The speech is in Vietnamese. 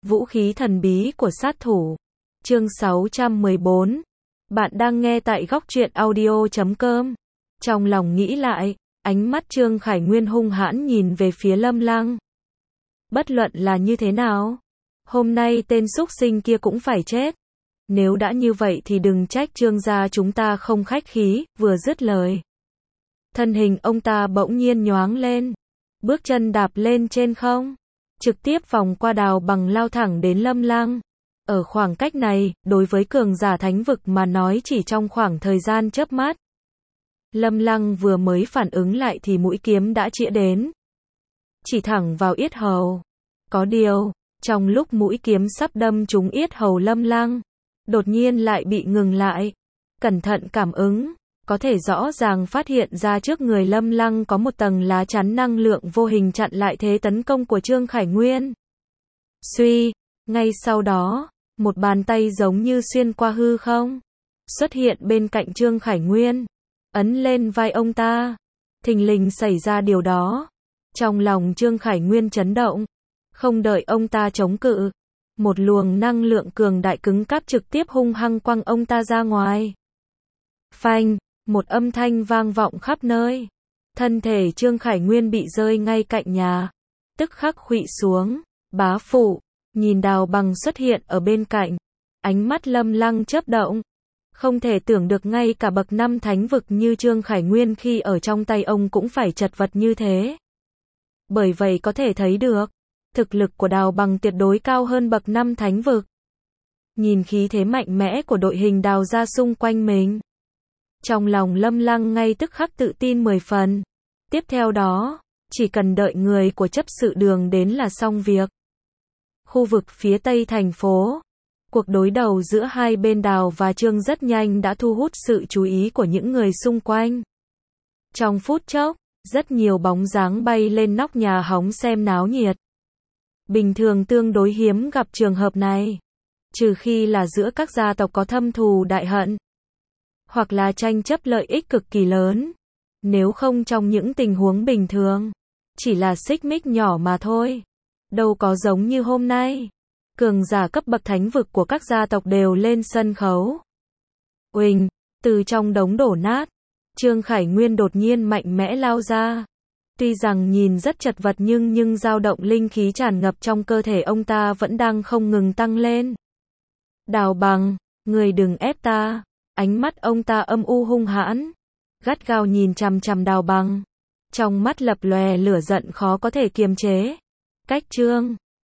Vũ khí thần bí của sát thủ. Chương 614. Bạn đang nghe tại góc truyện audio.com. Trong lòng nghĩ lại, ánh mắt Trương Khải Nguyên hung hãn nhìn về phía Lâm Lăng. Bất luận là như thế nào, hôm nay tên súc sinh kia cũng phải chết. Nếu đã như vậy thì đừng trách Trương gia chúng ta không khách khí. Vừa dứt lời, thân hình ông ta bỗng nhiên nhoáng lên, bước chân đạp lên trên không, trực tiếp vòng qua Đào Bằng lao thẳng đến Lâm Lăng. Ở khoảng cách này, đối với cường giả thánh vực mà nói chỉ trong khoảng thời gian chớp mắt. Lâm Lăng vừa mới phản ứng lại thì mũi kiếm đã chĩa đến, chỉ thẳng vào yết hầu. Có điều, trong lúc mũi kiếm sắp đâm trúng yết hầu Lâm Lăng, đột nhiên lại bị ngừng lại. Cẩn thận cảm ứng, có thể rõ ràng phát hiện ra trước người Lâm Lăng có một tầng lá chắn năng lượng vô hình chặn lại thế tấn công của Trương Khải Nguyên. Suy, ngay sau đó, một bàn tay giống như xuyên qua hư không, xuất hiện bên cạnh Trương Khải Nguyên, ấn lên vai ông ta. Thình lình xảy ra điều đó, trong lòng Trương Khải Nguyên chấn động, không đợi ông ta chống cự, một luồng năng lượng cường đại cứng cáp trực tiếp hung hăng quăng ông ta ra ngoài. Phanh, một âm thanh vang vọng khắp nơi. Thân thể Trương Khải Nguyên bị rơi ngay cạnh nhà, tức khắc khuỵu xuống. Bá phụ, nhìn Đào Bằng xuất hiện ở bên cạnh, ánh mắt Lâm Lăng chớp động. Không thể tưởng được ngay cả bậc 5 thánh vực như Trương Khải Nguyên khi ở trong tay ông cũng phải chật vật như thế. Bởi vậy có thể thấy được, thực lực của Đào Bằng tuyệt đối cao hơn bậc 5 thánh vực. Nhìn khí thế mạnh mẽ của đội hình Đào gia xung quanh mình, trong lòng Lâm Lăng ngay tức khắc tự tin 10 phần. Tiếp theo đó, chỉ cần đợi người của chấp sự đường đến là xong việc. Khu vực phía tây thành phố, cuộc đối đầu giữa hai bên Đào và Trương rất nhanh đã thu hút sự chú ý của những người xung quanh. Trong phút chốc, rất nhiều bóng dáng bay lên nóc nhà hóng xem náo nhiệt. Bình thường tương đối hiếm gặp trường hợp này, trừ khi là giữa các gia tộc có thâm thù đại hận, hoặc là tranh chấp lợi ích cực kỳ lớn. Nếu không trong những tình huống bình thường, chỉ là xích mích nhỏ mà thôi. Đâu có giống như hôm nay, cường giả cấp bậc thánh vực của các gia tộc đều lên sân khấu. Uỳnh, từ trong đống đổ nát, Trương Khải Nguyên đột nhiên mạnh mẽ lao ra. Tuy rằng nhìn rất chật vật nhưng dao động linh khí tràn ngập trong cơ thể ông ta vẫn đang không ngừng tăng lên. Đào Bằng, người đừng ép ta. Ánh mắt ông ta âm u hung hãn, gắt gao nhìn chằm chằm Đào Bằng, trong mắt lập lòe lửa giận khó có thể kiềm chế. Cách Trương